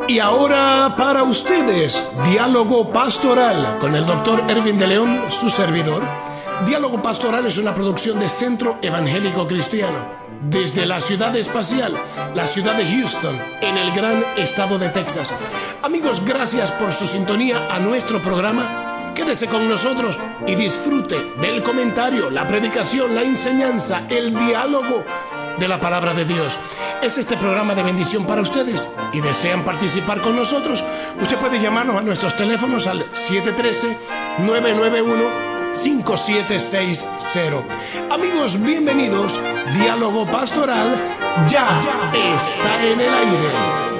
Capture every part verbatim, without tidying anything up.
Y ahora para ustedes, Diálogo Pastoral con el doctor Erwin de León, su servidor. Diálogo Pastoral es una producción de Centro Evangélico Cristiano, desde la ciudad espacial, la ciudad de Houston, en el gran estado de Texas. Amigos, gracias por su sintonía a nuestro programa. Quédese con nosotros y disfrute del comentario, la predicación, la enseñanza, el diálogo de la palabra de Dios. Es este programa de bendición para ustedes y desean participar con nosotros. Usted puede llamarnos a nuestros teléfonos al siete uno tres, nueve nueve uno, cinco siete seis cero. Amigos, bienvenidos. Diálogo Pastoral ya, ya está en el aire.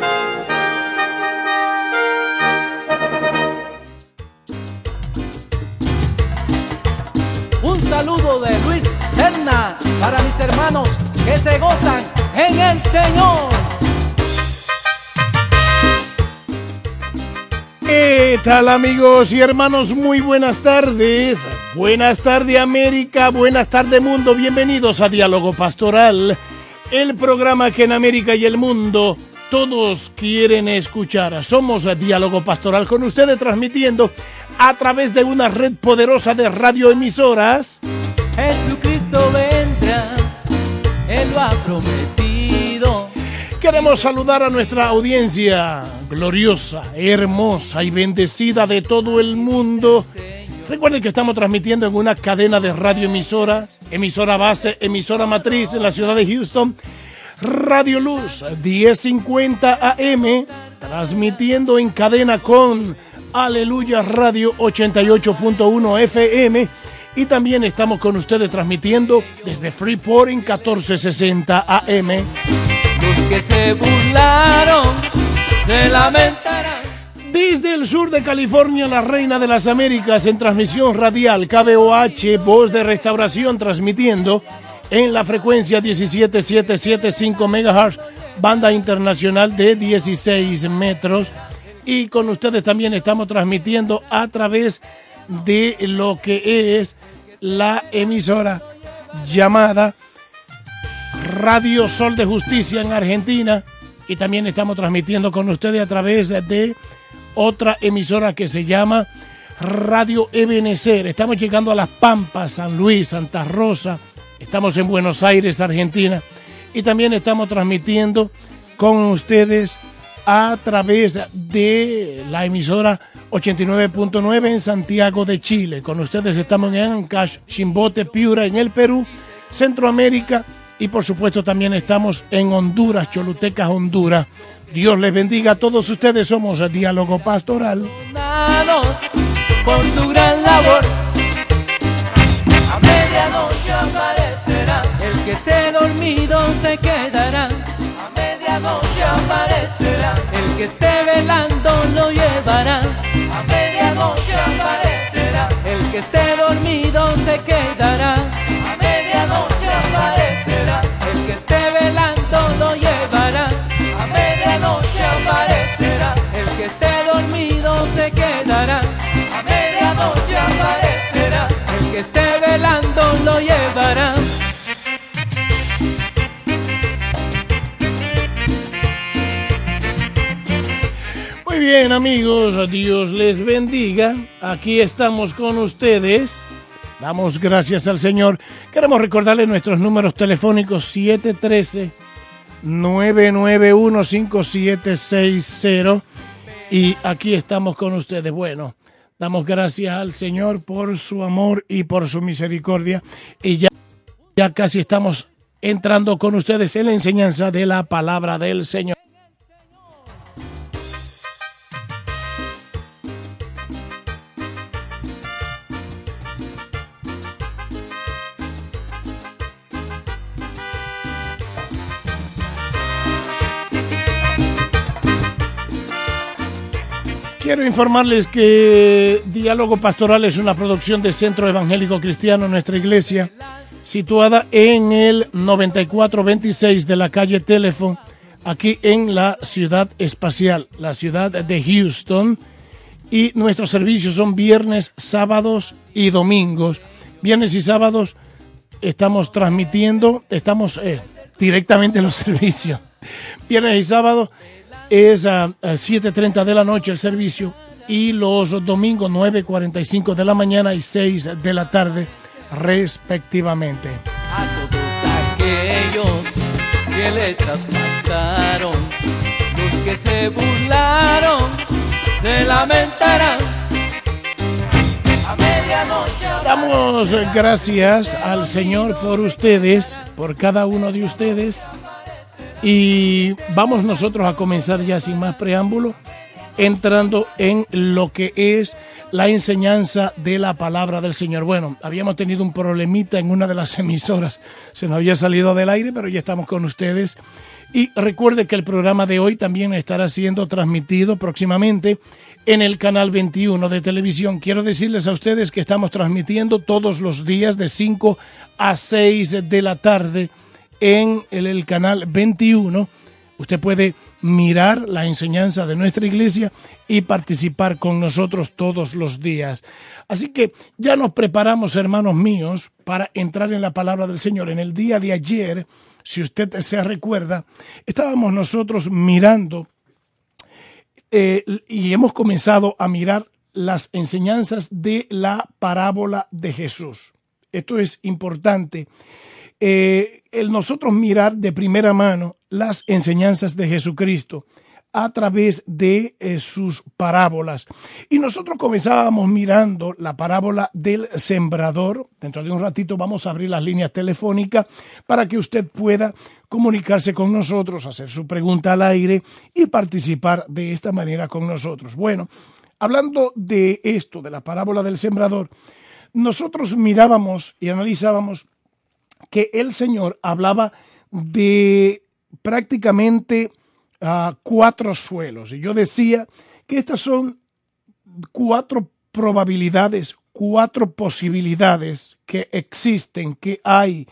Un saludo de Luis Serna para mis hermanos que se gozan en el Señor. ¿Qué tal, amigos y hermanos? Muy buenas tardes. Buenas tardes, América. Buenas tardes, mundo. Bienvenidos a Diálogo Pastoral, el programa que en América y el mundo todos quieren escuchar. Somos Diálogo Pastoral con ustedes, transmitiendo a través de una red poderosa de radioemisoras. Jesucristo vendrá, Él lo ha prometido. Queremos saludar a nuestra audiencia gloriosa, hermosa y bendecida de todo el mundo. Recuerden que estamos transmitiendo en una cadena de radioemisoras, emisora base, emisora matriz en la ciudad de Houston, Radio Luz diez cincuenta A M, transmitiendo en cadena con Aleluya Radio ochenta y ocho punto uno F M. Y también estamos con ustedes transmitiendo desde Freeport en catorce sesenta A M. Los que se burlaron se lamentarán. Desde el sur de California, la Reina de las Américas, en transmisión radial, K B O H, Voz de Restauración, transmitiendo en la frecuencia diecisiete mil setecientos setenta y cinco megahertz, banda internacional de dieciséis metros. Y con ustedes también estamos transmitiendo a través de lo que es la emisora llamada Radio Sol de Justicia en Argentina, y también estamos transmitiendo con ustedes a través de otra emisora que se llama Radio Ebenecer. Estamos llegando a Las Pampas, San Luis, Santa Rosa, estamos en Buenos Aires, Argentina, y también estamos transmitiendo con ustedes a través de la emisora ochenta y nueve punto nueve en Santiago de Chile. Con ustedes estamos en Ancash, Chimbote, Piura, en el Perú, Centroamérica, y por supuesto también estamos en Honduras, Choluteca, Honduras. Dios les bendiga a todos ustedes. Somos el Diálogo Pastoral. Por su gran labor, a medianoche aparecerá. El que esté dormido se quedará. A medianoche aparecerá. El que esté velando lo llevará. A medianoche aparecerá. El que esté dormido se quedará. A medianoche aparecerá. El que esté velando lo llevará. A medianoche aparecerá. El que esté dormido se quedará. A medianoche aparecerá. El que esté velando lo llevará. Muy bien, amigos, Dios les bendiga. Aquí estamos con ustedes. Damos gracias al Señor. Queremos recordarles nuestros números telefónicos siete uno tres, nueve nueve uno, cinco siete seis cero. Y aquí estamos con ustedes. Bueno, damos gracias al Señor por su amor y por su misericordia. Y ya, ya casi estamos entrando con ustedes en la enseñanza de la palabra del Señor. Quiero informarles que Diálogo Pastoral es una producción de Centro Evangélico Cristiano, nuestra iglesia, situada en el noventa y cuatro veintiséis de la calle Teléfono, aquí en la ciudad espacial, la ciudad de Houston. Y nuestros servicios son viernes, sábados y domingos. Viernes y sábados estamos transmitiendo, estamos eh, directamente en los servicios. Viernes y sábados es a siete treinta de la noche el servicio y los domingos nueve cuarenta y cinco de la mañana y seis de la tarde respectivamente. A todos aquellos que le traspasaron, los que se burlaron, se lamentarán. A medianoche. Damos gracias al Señor por ustedes, por cada uno de ustedes. Y vamos nosotros a comenzar ya sin más preámbulo, entrando en lo que es la enseñanza de la palabra del Señor. Bueno, habíamos tenido un problemita en una de las emisoras, se nos había salido del aire, pero ya estamos con ustedes. Y recuerde que el programa de hoy también estará siendo transmitido próximamente en el canal veintiuno de televisión. Quiero decirles a ustedes que estamos transmitiendo todos los días de cinco a seis de la tarde en el, el canal veintiuno. Usted puede mirar la enseñanza de nuestra iglesia y participar con nosotros todos los días. Así que ya nos preparamos, hermanos míos, para entrar en la palabra del Señor. En el día de ayer, si usted se recuerda, estábamos nosotros mirando eh, y hemos comenzado a mirar las enseñanzas de la parábola de Jesús. Esto es importante. Eh, el nosotros mirar de primera mano las enseñanzas de Jesucristo a través de eh, sus parábolas. Y nosotros comenzábamos mirando la parábola del sembrador. Dentro de un ratito vamos a abrir las líneas telefónicas para que usted pueda comunicarse con nosotros, hacer su pregunta al aire y participar de esta manera con nosotros. Bueno, hablando de esto, de la parábola del sembrador, nosotros mirábamos y analizábamos que el Señor hablaba de prácticamente uh, cuatro suelos. Y yo decía que estas son cuatro probabilidades, cuatro posibilidades que existen, que hay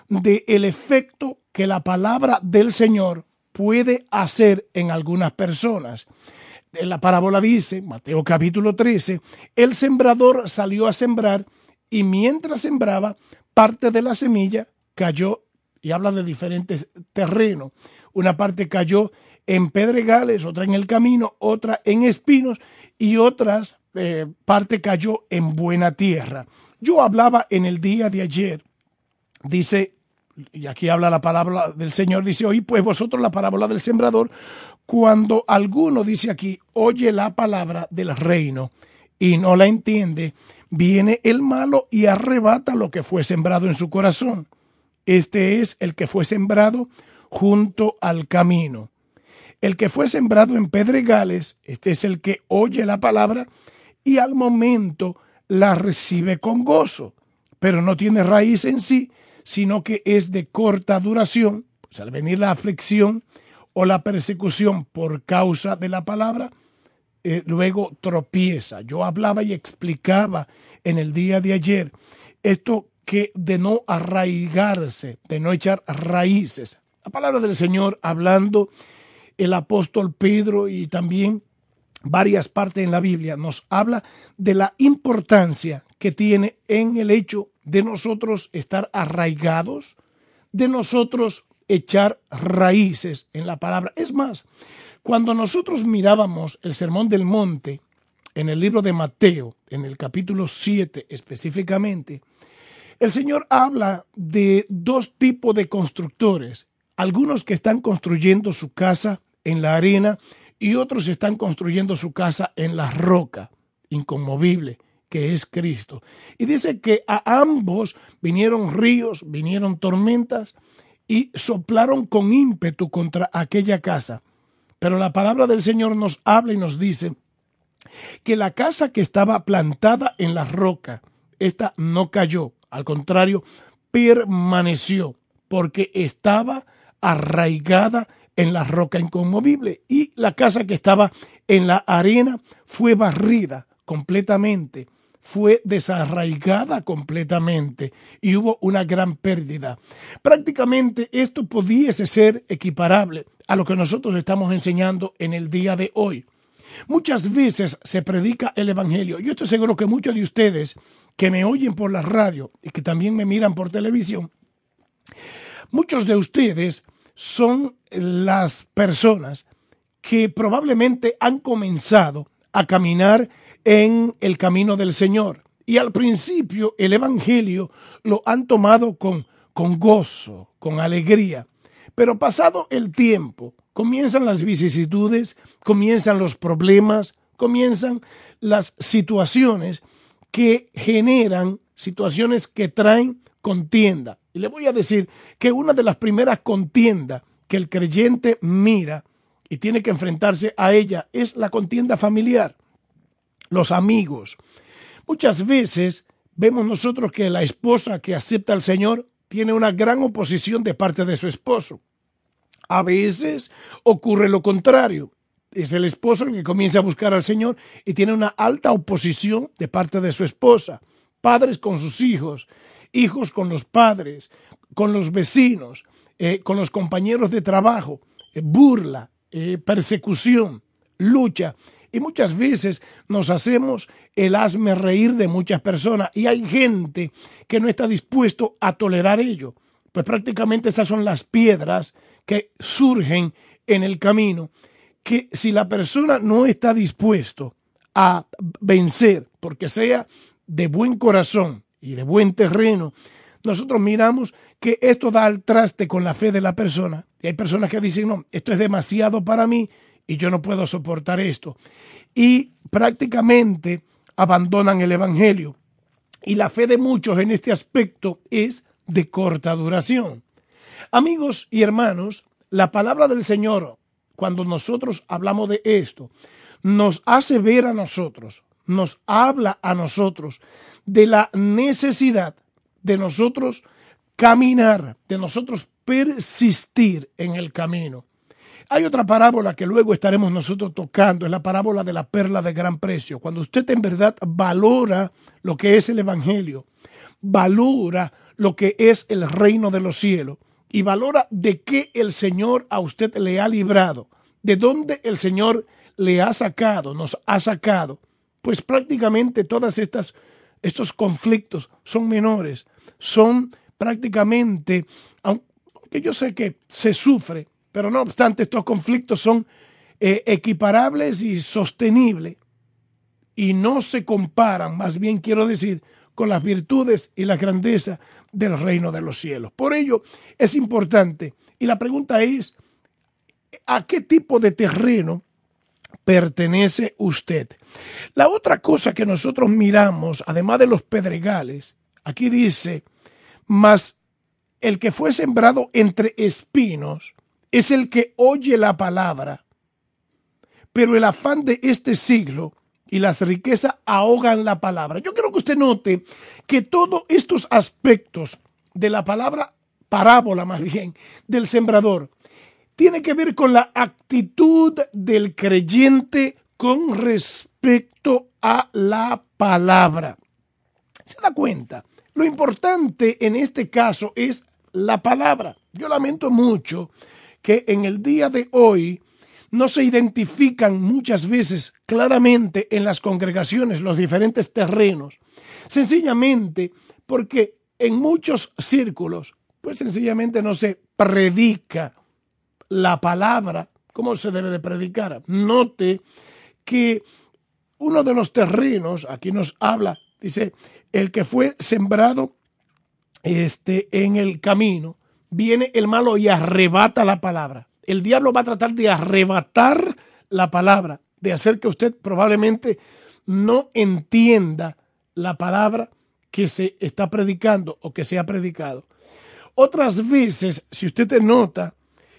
del efecto que la palabra del Señor puede hacer en algunas personas. La parábola dice, Mateo capítulo trece, el sembrador salió a sembrar y mientras sembraba, parte de la semilla cayó, y habla de diferentes terrenos. Una parte cayó en pedregales, otra en el camino, otra en espinos y otras eh, parte cayó en buena tierra. Yo hablaba en el día de ayer, dice, y aquí habla la palabra del Señor, dice, oí pues vosotros la parábola del sembrador, cuando alguno, dice aquí, oye la palabra del reino y no la entiende, viene el malo y arrebata lo que fue sembrado en su corazón. Este es el que fue sembrado junto al camino. El que fue sembrado en pedregales, este es el que oye la palabra y al momento la recibe con gozo, pero no tiene raíz en sí, sino que es de corta duración. Pues al venir la aflicción o la persecución por causa de la palabra, Eh, luego tropieza. Yo hablaba y explicaba en el día de ayer esto que de no arraigarse, de no echar raíces. La palabra del Señor, hablando el apóstol Pedro y también varias partes en la Biblia, nos habla de la importancia que tiene en el hecho de nosotros estar arraigados, de nosotros echar raíces en la palabra. Es más, cuando nosotros mirábamos el Sermón del Monte en el libro de Mateo, en el capítulo siete específicamente, el Señor habla de dos tipos de constructores. Algunos que están construyendo su casa en la arena y otros están construyendo su casa en la roca inconmovible, que es Cristo. Y dice que a ambos vinieron ríos, vinieron tormentas y soplaron con ímpetu contra aquella casa. Pero la palabra del Señor nos habla y nos dice que la casa que estaba plantada en la roca, esta no cayó, al contrario, permaneció, porque estaba arraigada en la roca inconmovible. Y la casa que estaba en la arena fue barrida completamente, fue desarraigada completamente y hubo una gran pérdida. Prácticamente esto pudiese ser equiparable a lo que nosotros estamos enseñando en el día de hoy. Muchas veces se predica el evangelio. Yo estoy seguro que muchos de ustedes que me oyen por la radio y que también me miran por televisión, muchos de ustedes son las personas que probablemente han comenzado a caminar en el camino del Señor. Y al principio el Evangelio lo han tomado con, con gozo, con alegría. Pero pasado el tiempo, comienzan las vicisitudes, comienzan los problemas, comienzan las situaciones que generan, situaciones que traen contienda. Y le voy a decir que una de las primeras contiendas que el creyente mira y tiene que enfrentarse a ella es la contienda familiar, los amigos. Muchas veces vemos nosotros que la esposa que acepta al Señor tiene una gran oposición de parte de su esposo. A veces ocurre lo contrario. Es el esposo el que comienza a buscar al Señor y tiene una alta oposición de parte de su esposa. Padres con sus hijos, hijos con los padres, con los vecinos, eh, con los compañeros de trabajo, eh, burla, eh, persecución, lucha. Y muchas veces nos hacemos el hazme reír de muchas personas y hay gente que no está dispuesto a tolerar ello. Pues prácticamente esas son las piedras que surgen en el camino, que si la persona no está dispuesto a vencer, porque sea de buen corazón y de buen terreno, nosotros miramos que esto da al traste con la fe de la persona. Y hay personas que dicen, no, esto es demasiado para mí y yo no puedo soportar esto. Y prácticamente abandonan el Evangelio. Y la fe de muchos en este aspecto es de corta duración. Amigos y hermanos, la palabra del Señor, cuando nosotros hablamos de esto, nos hace ver a nosotros, nos habla a nosotros de la necesidad de nosotros caminar, de nosotros persistir en el camino. Hay otra parábola que luego estaremos nosotros tocando, es la parábola de la perla de gran precio. Cuando usted en verdad valora lo que es el Evangelio, valora lo que es el reino de los cielos y valora de qué el Señor a usted le ha librado, de dónde el Señor le ha sacado, nos ha sacado, pues prácticamente todas estas estos conflictos son menores, son prácticamente, aunque yo sé que se sufre, pero no obstante estos conflictos son eh, equiparables y sostenibles y no se comparan, más bien quiero decir, con las virtudes y la grandeza del reino de los cielos. Por ello es importante, y la pregunta es, ¿a qué tipo de terreno pertenece usted? La otra cosa que nosotros miramos, además de los pedregales, aquí dice, mas el que fue sembrado entre espinos es el que oye la palabra, pero el afán de este siglo y las riquezas ahogan la palabra. Yo quiero que usted note que todos estos aspectos de la palabra parábola, más bien, del sembrador, tiene que ver con la actitud del creyente con respecto a la palabra. ¿Se da cuenta? Lo importante en este caso es la palabra. Yo lamento mucho que en el día de hoy no se identifican muchas veces claramente en las congregaciones los diferentes terrenos, sencillamente porque en muchos círculos, pues sencillamente no se predica la palabra como se debe de predicar. Note que uno de los terrenos, aquí nos habla, dice, el que fue sembrado este, en el camino, viene el malo y arrebata la palabra. El diablo va a tratar de arrebatar la palabra, de hacer que usted probablemente no entienda la palabra que se está predicando o que se ha predicado. Otras veces, si usted te nota,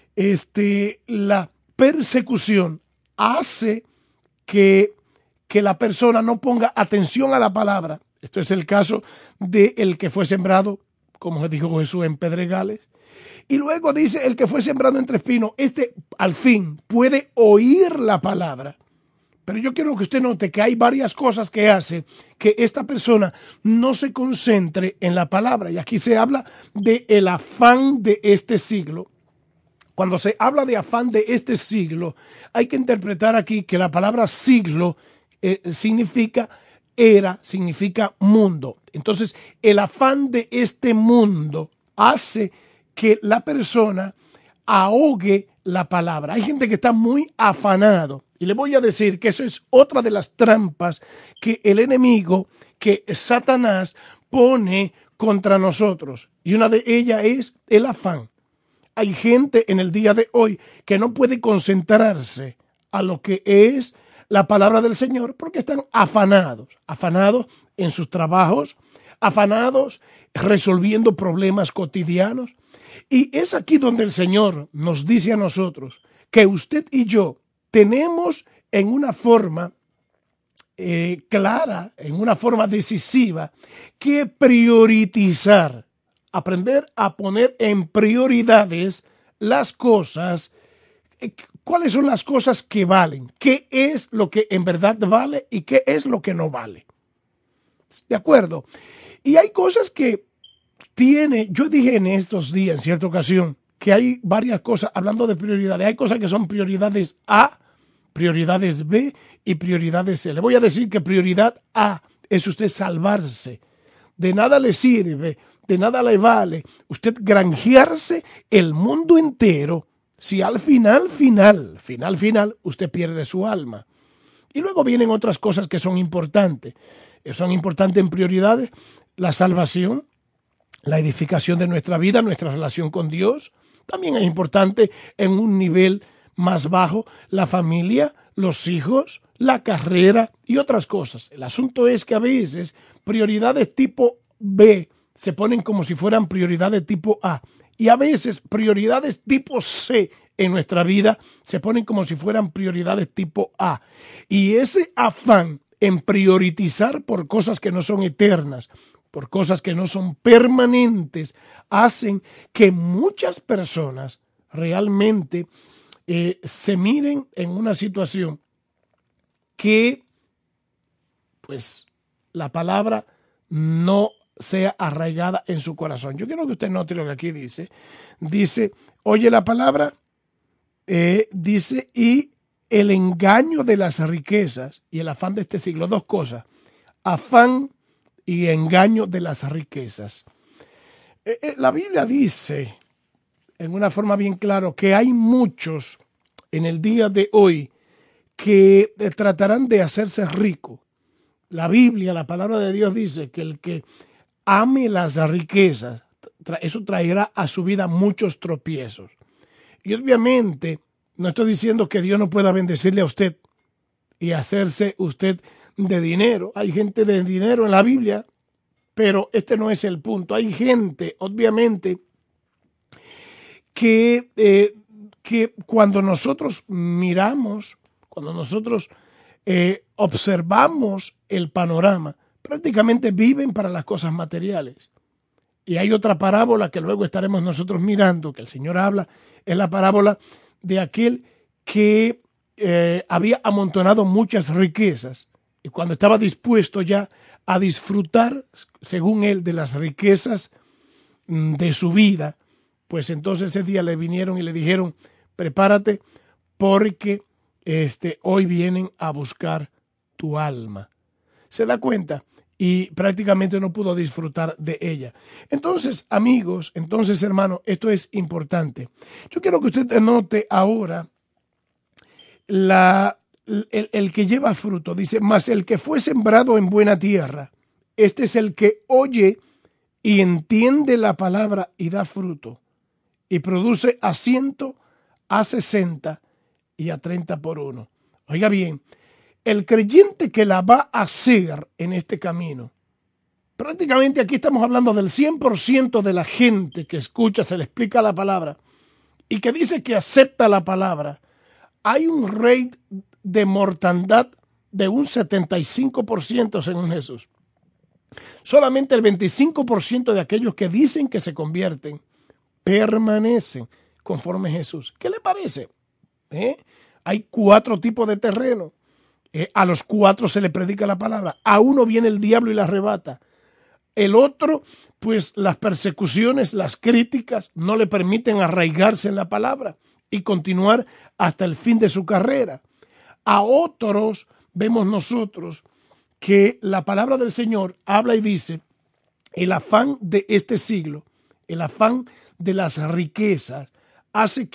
este, la persecución hace que, que la persona no ponga atención a la palabra. Esto es el caso de el que fue sembrado, como dijo Jesús, en pedregales. Y luego dice el que fue sembrado entre espinos, este al fin puede oír la palabra. Pero yo quiero que usted note que hay varias cosas que hace que esta persona no se concentre en la palabra. Y aquí se habla de el afán de este siglo. Cuando se habla de afán de este siglo, hay que interpretar aquí que la palabra siglo eh, significa era, significa mundo. Entonces, el afán de este mundo hace que la persona ahogue la palabra. Hay gente que está muy afanado. Y le voy a decir que eso es otra de las trampas que el enemigo, que Satanás pone contra nosotros. Y una de ellas es el afán. Hay gente en el día de hoy que no puede concentrarse a lo que es la palabra del Señor porque están afanados, afanados en sus trabajos, afanados resolviendo problemas cotidianos. Y es aquí donde el Señor nos dice a nosotros que usted y yo tenemos en una forma eh, clara, en una forma decisiva, que priorizar, aprender a poner en prioridades las cosas. ¿Cuáles son las cosas que valen? ¿Qué es lo que en verdad vale y qué es lo que no vale? ¿De acuerdo? Y hay cosas que tiene, yo dije en estos días, en cierta ocasión, que hay varias cosas, hablando de prioridades, hay cosas que son prioridades A, prioridades B y prioridades C. Le voy a decir que prioridad A es usted salvarse. De nada le sirve, de nada le vale usted granjearse el mundo entero si al final, final, final, final, usted pierde su alma. Y luego vienen otras cosas que son importantes. Son importantes en prioridades: la salvación, la edificación de nuestra vida, nuestra relación con Dios. También es importante en un nivel más bajo la familia, los hijos, la carrera y otras cosas. El asunto es que a veces prioridades tipo B se ponen como si fueran prioridades tipo A. Y a veces prioridades tipo C en nuestra vida se ponen como si fueran prioridades tipo A. Y ese afán en priorizar por cosas que no son eternas, por cosas que no son permanentes, hacen que muchas personas realmente eh, se miren en una situación que, pues, la palabra no sea arraigada en su corazón. Yo quiero que usted note lo que aquí dice. Dice, oye la palabra, eh, dice, y el engaño de las riquezas y el afán de este siglo. Dos cosas, afán y engaño de las riquezas. Eh, eh, la Biblia dice, en una forma bien clara, que hay muchos en el día de hoy que eh, tratarán de hacerse ricos. La Biblia, la palabra de Dios dice que el que ame las riquezas, eso traerá a su vida muchos tropiezos. Y obviamente no estoy diciendo que Dios no pueda bendecirle a usted y hacerse usted de dinero. Hay gente de dinero en la Biblia, pero este no es el punto. Hay gente, obviamente, que, eh, que cuando nosotros miramos, cuando nosotros eh, observamos el panorama, prácticamente viven para las cosas materiales. Y hay otra parábola que luego estaremos nosotros mirando, que el Señor habla, es la parábola de aquel que eh, había amontonado muchas riquezas y cuando estaba dispuesto ya a disfrutar, según él, de las riquezas de su vida, pues entonces ese día le vinieron y le dijeron, prepárate porque este, hoy vienen a buscar tu alma. ¿Se da cuenta? Y prácticamente no pudo disfrutar de ella. Entonces, amigos, entonces, hermano, esto es importante. Yo quiero que usted note ahora la, el, el que lleva fruto. Dice, mas el que fue sembrado en buena tierra, este es el que oye y entiende la palabra y da fruto. Y produce a ciento, a sesenta y a treinta por uno. Oiga bien, el creyente que la va a hacer en este camino, prácticamente aquí estamos hablando del cien por ciento de la gente que escucha, se le explica la palabra y que dice que acepta la palabra, hay un rate de mortandad de un setenta y cinco por ciento según Jesús. Solamente el veinticinco por ciento de aquellos que dicen que se convierten permanecen conforme a Jesús. ¿Qué le parece? ¿Eh? Hay cuatro tipos de terreno. Eh, a los cuatro se le predica la palabra. A uno viene el diablo y la arrebata. El otro, pues las persecuciones, las críticas no le permiten arraigarse en la palabra y continuar hasta el fin de su carrera. A otros vemos nosotros que la palabra del Señor habla y dice, el afán de este siglo, el afán de las riquezas, hace que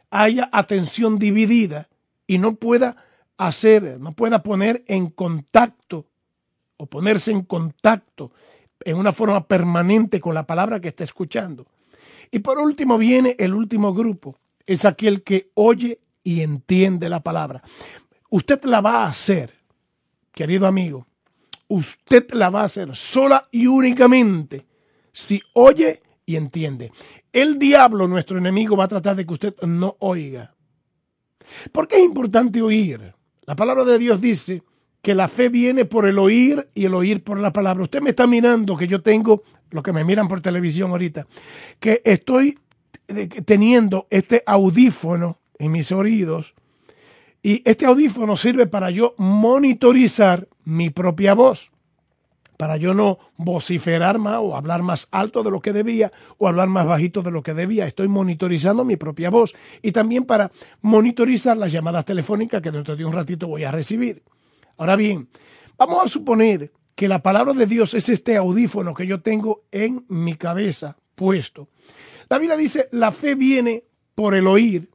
haya atención dividida y no pueda hacer, no pueda poner en contacto o ponerse en contacto en una forma permanente con la palabra que está escuchando. Y por último viene el último grupo, es aquel que oye y entiende la palabra. Usted la va a hacer, querido amigo, usted la va a hacer sola y únicamente si oye y entiende. El diablo, nuestro enemigo, va a tratar de que usted no oiga. ¿Por qué es importante oír? La palabra de Dios dice que la fe viene por el oír y el oír por la palabra. Usted me está mirando que yo tengo, los que me miran por televisión ahorita, que estoy teniendo este audífono en mis oídos y este audífono sirve para yo monitorizar mi propia voz, para yo no vociferar más o hablar más alto de lo que debía o hablar más bajito de lo que debía. Estoy monitorizando mi propia voz y también para monitorizar las llamadas telefónicas que dentro de un ratito voy a recibir. Ahora bien, vamos a suponer que la palabra de Dios es este audífono que yo tengo en mi cabeza puesto. La Biblia dice, la fe viene por el oír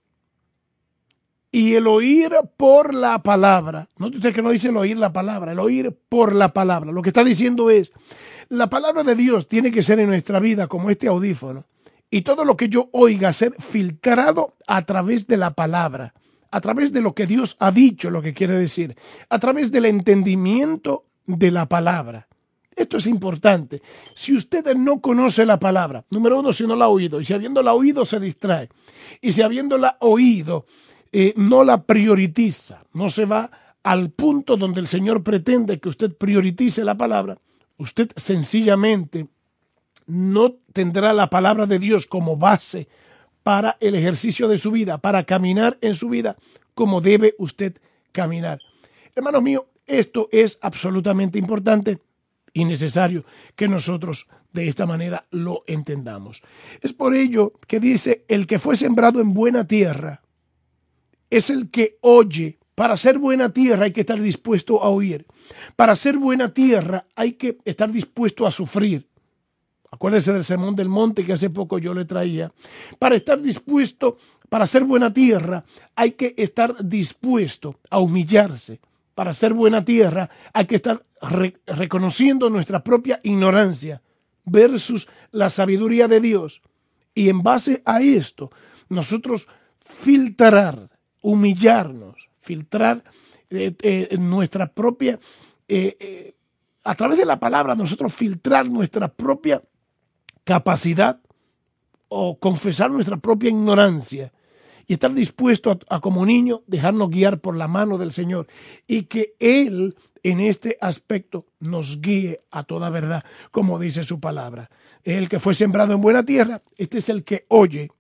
y el oír por la palabra. Note usted que no dice el oír la palabra, el oír por la palabra. Lo que está diciendo es, la palabra de Dios tiene que ser en nuestra vida como este audífono y todo lo que yo oiga ser filtrado a través de la palabra, a través de lo que Dios ha dicho, lo que quiere decir, a través del entendimiento de la palabra. Esto es importante. Si usted no conoce la palabra, número uno, si no la ha oído, y si habiéndola oído se distrae, y si habiéndola oído eh, no la prioriza, no se va al punto donde el Señor pretende que usted priorice la palabra, usted sencillamente no tendrá la palabra de Dios como base para el ejercicio de su vida, para caminar en su vida como debe usted caminar. Hermano mío, esto es absolutamente importante y necesario que nosotros de esta manera lo entendamos. Es por ello que dice, el que fue sembrado en buena tierra es el que oye. Para ser buena tierra hay que estar dispuesto a oír. Para ser buena tierra hay que estar dispuesto a sufrir. Acuérdese del Sermón del Monte que hace poco yo le traía. Para estar dispuesto, para ser buena tierra, hay que estar dispuesto a humillarse. Para ser buena tierra, hay que estar re- reconociendo nuestra propia ignorancia versus la sabiduría de Dios. Y en base a esto, nosotros filtrar, humillarnos, filtrar eh, eh, nuestra propia, eh, eh, a través de la palabra, nosotros filtrar nuestra propia capacidad o confesar nuestra propia ignorancia y estar dispuesto a, a como niño dejarnos guiar por la mano del Señor y que Él en este aspecto nos guíe a toda verdad, como dice su palabra. El que fue sembrado en buena tierra, este es el que oye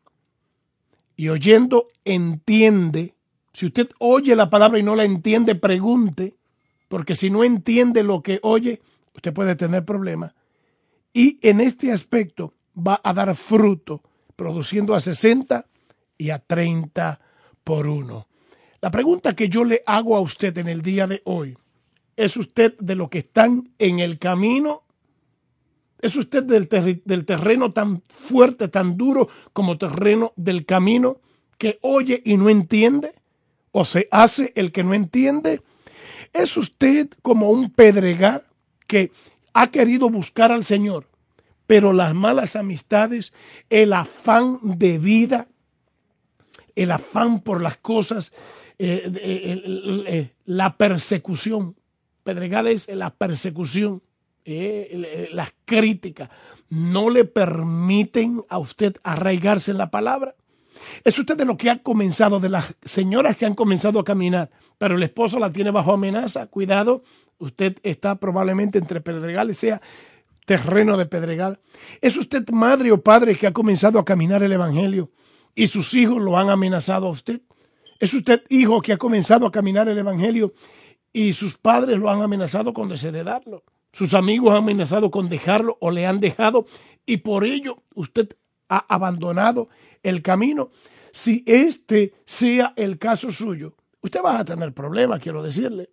y oyendo entiende. Si usted oye la palabra y no la entiende, pregunte, porque si no entiende lo que oye, usted puede tener problemas. Y en este aspecto va a dar fruto, produciendo a sesenta y a treinta por uno. La pregunta que yo le hago a usted en el día de hoy, ¿es usted de los que están en el camino? ¿Es usted del, ter- del terreno tan fuerte, tan duro como terreno del camino que oye y no entiende? ¿O se hace el que no entiende? ¿Es usted como un pedregal que ha querido buscar al Señor, pero las malas amistades, el afán de vida, el afán por las cosas, eh, eh, eh, eh, la persecución, pedregal es la persecución, eh, las críticas, no le permiten a usted arraigarse en la palabra? ¿Es usted de lo que ha comenzado, de las señoras que han comenzado a caminar, pero el esposo la tiene bajo amenaza? Cuidado, usted está probablemente entre pedregales, sea terreno de pedregal. ¿Es usted madre o padre que ha comenzado a caminar el evangelio y sus hijos lo han amenazado a usted? ¿Es usted hijo que ha comenzado a caminar el evangelio y sus padres lo han amenazado con desheredarlo? Sus amigos han amenazado con dejarlo o le han dejado y por ello usted ha abandonado el camino. Si este sea el caso suyo, usted va a tener problemas, quiero decirle.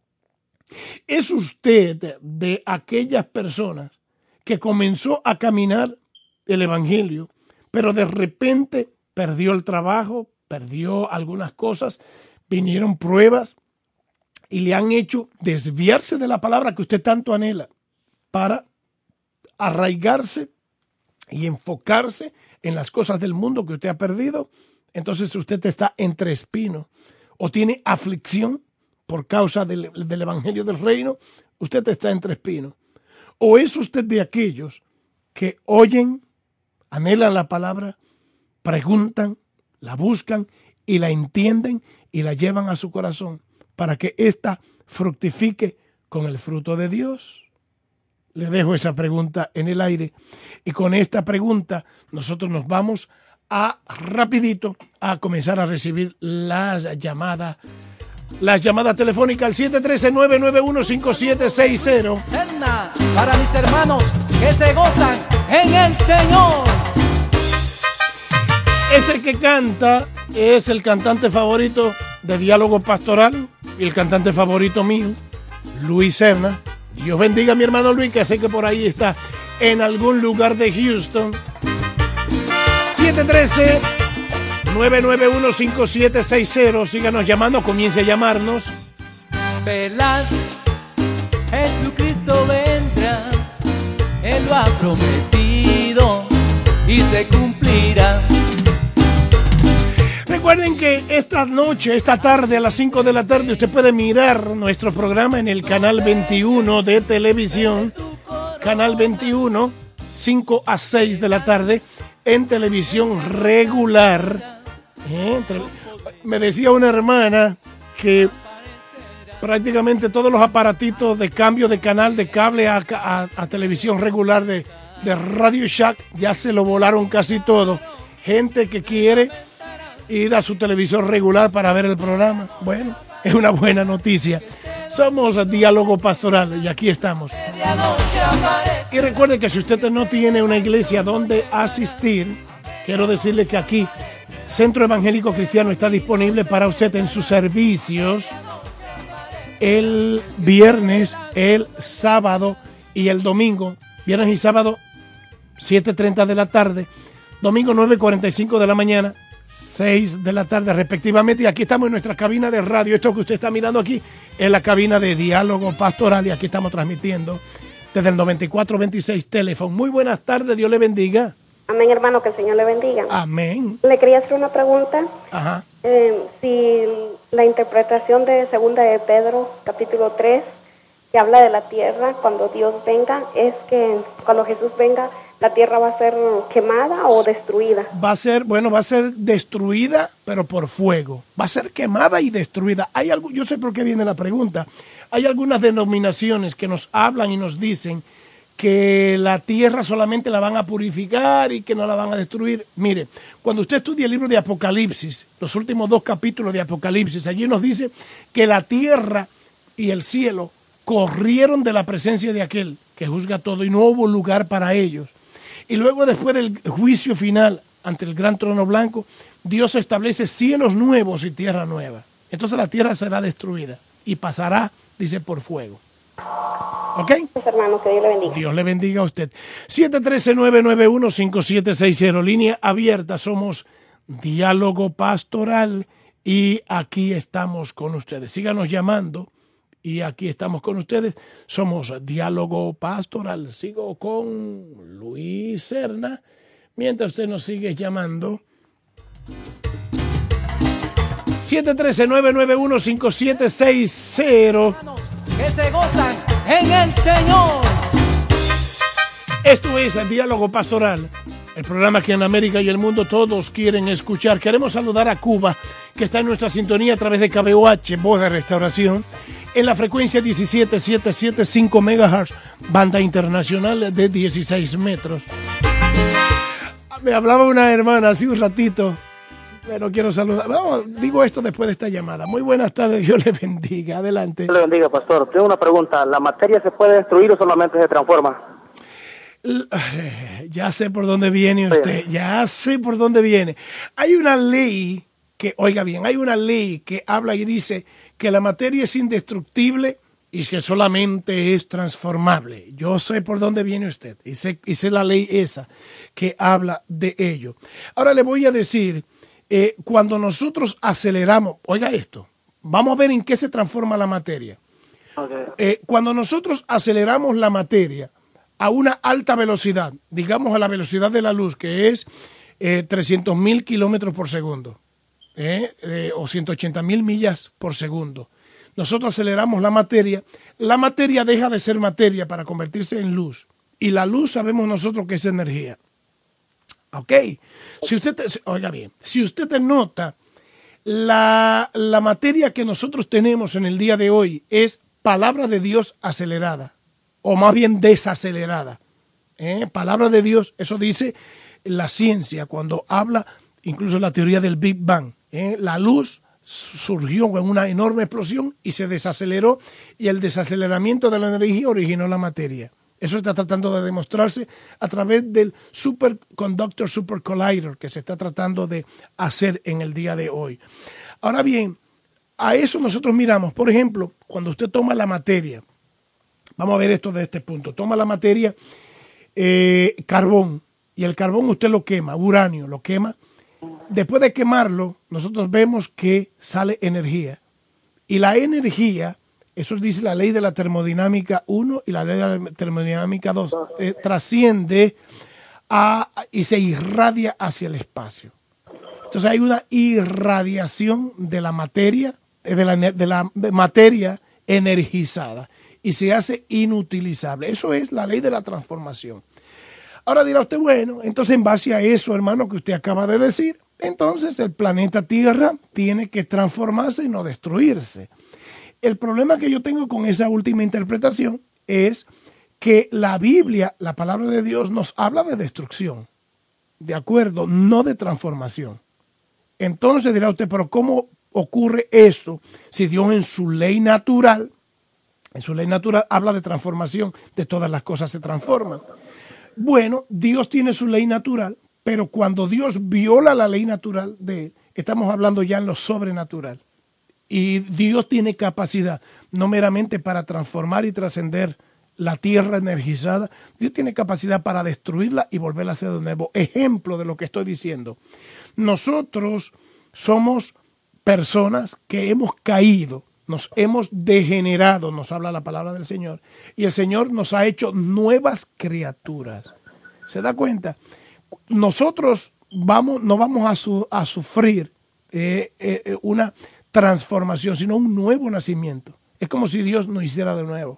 ¿Es usted de aquellas personas que comenzó a caminar el evangelio, pero de repente perdió el trabajo, perdió algunas cosas, vinieron pruebas y le han hecho desviarse de la palabra que usted tanto anhela para arraigarse y enfocarse en las cosas del mundo que usted ha perdido. Entonces usted está entre espinos o tiene aflicción por causa del, del evangelio del reino. Usted está entre espinos. O es usted de aquellos que oyen, anhelan la palabra, preguntan, la buscan y la entienden y la llevan a su corazón para que ésta fructifique con el fruto de Dios. Le dejo esa pregunta en el aire y con esta pregunta nosotros nos vamos a rapidito a comenzar a recibir las llamadas las llamadas telefónicas al siete uno tres, nueve nueve uno, cinco siete seis cero. Para mis hermanos que se gozan en el Señor. Ese que canta es el cantante favorito de Diálogo Pastoral y el cantante favorito mío, Luis Serna. Dios bendiga a mi hermano Luis, que sé que por ahí está en algún lugar de Houston. siete uno tres, nueve nueve uno, cinco siete seis cero. Síganos llamando, comience a llamarnos. Velad, Jesucristo vendrá, Él lo ha prometido y se cumplirá. Recuerden que esta noche, esta tarde, a las cinco de la tarde, usted puede mirar nuestro programa en el canal veintiuno de televisión. Canal veintiuno, cinco a seis de la tarde, en televisión regular. ¿Eh? Me decía una hermana que prácticamente todos los aparatitos de cambio de canal de cable a, a, a televisión regular de, de Radio Shack ya se lo volaron casi todo. Gente que quiere ir a su televisor regular para ver el programa. Bueno, es una buena noticia. Somos Diálogo Pastoral y aquí estamos. Y recuerde que si usted no tiene una iglesia donde asistir, quiero decirle que aquí Centro Evangélico Cristiano está disponible para usted en sus servicios el viernes, el sábado y el domingo. Viernes y sábado, siete treinta de la tarde. Domingo, nueve cuarenta y cinco de la mañana. seis de la tarde respectivamente, y aquí estamos en nuestra cabina de radio. Esto que usted está mirando aquí es la cabina de Diálogo Pastoral y aquí estamos transmitiendo desde el noventa y cuatro veintiséis teléfono. Muy buenas tardes, Dios le bendiga. Amén, hermano, que el Señor le bendiga. Amén. Le quería hacer una pregunta. Ajá. Eh, si la interpretación de segunda de Pedro, capítulo tres, que habla de la tierra cuando Dios venga, es que cuando Jesús venga, ¿la tierra va a ser quemada o destruida? Va a ser, bueno, va a ser destruida, pero por fuego. Va a ser quemada y destruida. Hay algo, yo sé por qué viene la pregunta. Hay algunas denominaciones que nos hablan y nos dicen que la tierra solamente la van a purificar y que no la van a destruir. Mire, cuando usted estudia el libro de Apocalipsis, los últimos dos capítulos de Apocalipsis, allí nos dice que la tierra y el cielo corrieron de la presencia de aquel que juzga todo y no hubo lugar para ellos. Y luego, después del juicio final ante el gran trono blanco, Dios establece cielos nuevos y tierra nueva. Entonces la tierra será destruida y pasará, dice, por fuego. ¿Ok? Pues, hermano, que Dios le bendiga. Dios le bendiga a usted. siete uno tres, nueve nueve uno, cinco siete seis cero, línea abierta. Somos Diálogo Pastoral y aquí estamos con ustedes. Síganos llamando. Y aquí estamos con ustedes. Somos Diálogo Pastoral. Sigo con Luis Serna. Mientras usted nos sigue llamando. siete uno tres, nueve nueve uno, cinco siete seis cero. Que se gozan en el Señor. Esto es el Diálogo Pastoral. El programa que en América y el mundo todos quieren escuchar. Queremos saludar a Cuba, que está en nuestra sintonía a través de K B O H, Voz de Restauración, en la frecuencia diecisiete mil setecientos setenta y cinco megahertz, banda internacional de dieciséis metros. Me hablaba una hermana hace un ratito, pero quiero saludar. Vamos, digo esto después de esta llamada. Muy buenas tardes, Dios le bendiga. Adelante. Dios le bendiga, pastor. Tengo una pregunta. ¿La materia se puede destruir o solamente se transforma? Ya sé por dónde viene usted, ya sé por dónde viene. Hay una ley que, oiga bien, hay una ley que habla y dice que la materia es indestructible y que solamente es transformable. Yo sé por dónde viene usted y sé, y sé la ley esa que habla de ello. Ahora le voy a decir eh, cuando nosotros aceleramos, oiga esto, vamos a ver en qué se transforma la materia. Okay. Eh, cuando nosotros aceleramos la materia a una alta velocidad, digamos a la velocidad de la luz, que es eh, trescientos mil kilómetros por segundo, eh, eh, o ciento ochenta mil millas por segundo, nosotros aceleramos la materia, la materia deja de ser materia para convertirse en luz. Y la luz sabemos nosotros que es energía. Ok. Si usted, te, oiga bien, si usted te nota, la, la materia que nosotros tenemos en el día de hoy es palabra de Dios acelerada, o más bien desacelerada. ¿Eh? Palabra de Dios, eso dice la ciencia cuando habla, incluso la teoría del Big Bang. ¿Eh? La luz surgió en una enorme explosión y se desaceleró, y el desaceleramiento de la energía originó la materia. Eso está tratando de demostrarse a través del Superconductor Super Collider que se está tratando de hacer en el día de hoy. Ahora bien, a eso nosotros miramos, por ejemplo, cuando usted toma la materia, vamos a ver esto de este punto, toma la materia, eh, carbón, y el carbón usted lo quema, uranio, lo quema. Después de quemarlo, nosotros vemos que sale energía. Y la energía, eso dice la ley de la termodinámica uno y la ley de la termodinámica dos, eh, trasciende a, y se irradia hacia el espacio. Entonces hay una irradiación de la materia, de la, de la materia energizada, y se hace inutilizable. Eso es la ley de la transformación. Ahora dirá usted, bueno, entonces en base a eso, hermano, que usted acaba de decir, entonces el planeta Tierra tiene que transformarse y no destruirse. El problema que yo tengo con esa última interpretación es que la Biblia, la palabra de Dios, nos habla de destrucción, ¿de acuerdo? No de transformación. Entonces dirá usted, pero ¿cómo ocurre eso si Dios en su ley natural, en su ley natural habla de transformación, de todas las cosas se transforman? Bueno, Dios tiene su ley natural, pero cuando Dios viola la ley natural de él, estamos hablando ya en lo sobrenatural. Y Dios tiene capacidad, no meramente para transformar y trascender la tierra energizada, Dios tiene capacidad para destruirla y volverla a hacer de nuevo. Ejemplo de lo que estoy diciendo. Nosotros somos personas que hemos caído, nos hemos degenerado, nos habla la palabra del Señor, y el Señor nos ha hecho nuevas criaturas. ¿Se da cuenta? Nosotros vamos, no vamos a, su, a sufrir eh, eh, una transformación, sino un nuevo nacimiento. Es como si Dios nos hiciera de nuevo.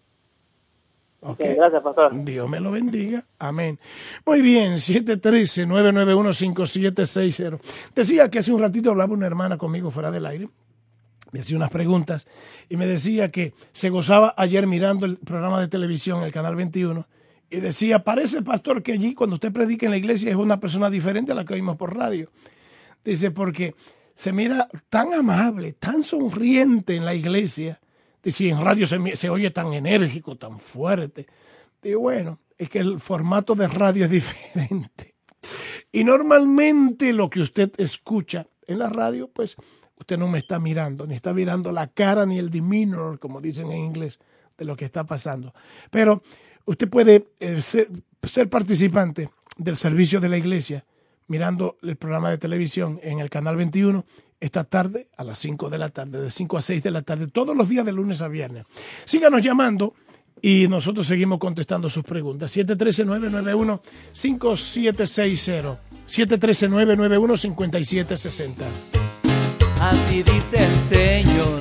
¿Okay? Sí, gracias, pastor. Dios me lo bendiga. Amén. Muy bien, siete uno tres, nueve nueve uno, cinco siete seis cero. Decía que hace un ratito hablaba una hermana conmigo fuera del aire. Me hacía unas preguntas y me decía que se gozaba ayer mirando el programa de televisión, el Canal veintiuno, y decía, parece, pastor, que allí cuando usted predica en la iglesia es una persona diferente a la que oímos por radio. Dice, porque se mira tan amable, tan sonriente en la iglesia. Dice, en radio se, se oye tan enérgico, tan fuerte. Digo, bueno, es que el formato de radio es diferente. Y normalmente lo que usted escucha en la radio, pues usted no me está mirando, ni está mirando la cara ni el demeanor, como dicen en inglés, de lo que está pasando. Pero usted puede eh, ser, ser participante del servicio de la iglesia mirando el programa de televisión en el Canal veintiuno esta tarde a las cinco de la tarde, de cinco a seis de la tarde, todos los días de lunes a viernes. Síganos llamando y nosotros seguimos contestando sus preguntas. siete uno tres, nueve nueve uno, cinco siete seis cero, siete uno tres, nueve nueve uno, cinco siete seis cero. Así dice el Señor,